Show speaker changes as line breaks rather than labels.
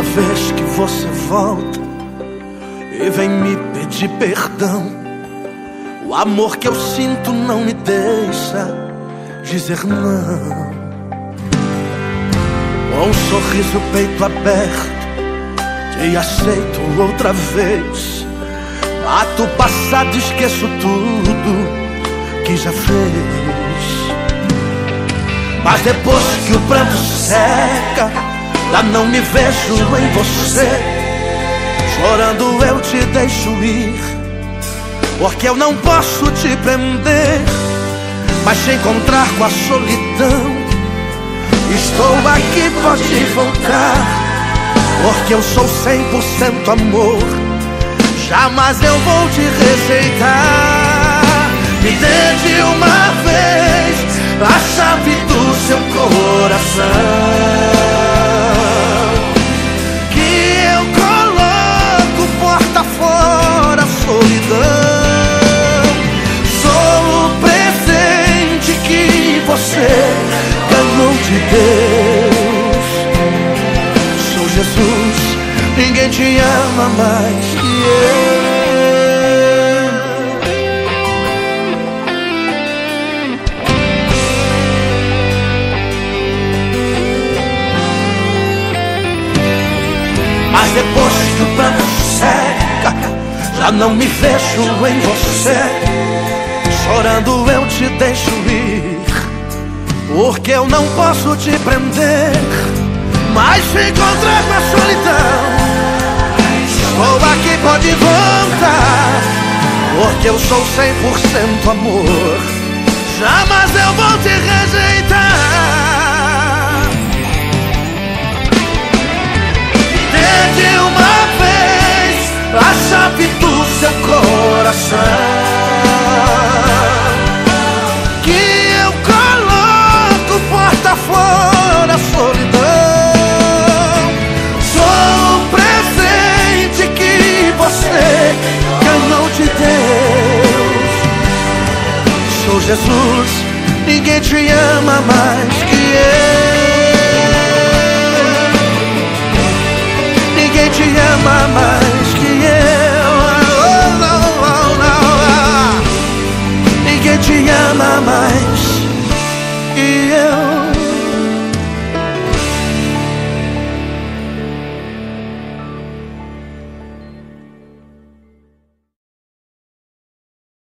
Toda vez que você volta e vem me pedir perdão, o amor que eu sinto não me deixa dizer não. Com um sorriso, peito aberto, te aceito outra vez. Mato o passado, esqueço tudo que já fez. Mas depois que o pranto seca, já não me vejo em você. Chorando eu te deixo ir, porque eu não posso te prender. Mas te encontrar com a solidão, estou aqui, pode voltar, porque eu sou 100% amor. Jamais eu vou te rejeitar. Me dê de uma vez a chave do seu coração, que eu coloco porta fora a solidão. Sou o presente que você ganhou de Deus. Sou Jesus, ninguém te ama mais que eu. Mas depois que o pranto seca, já não me vejo em você. Chorando eu te deixo ir, porque eu não posso te prender. Mas se encontrar com a solidão, estou aqui, pode voltar, porque eu sou 100% amor. Jamais eu vou te rejeitar. Dê de uma vez a chave do seu coração, que eu coloco porta fora a solidão. Sou o presente que você ganhou de Deus. Sou Jesus, ninguém te ama mais que eu.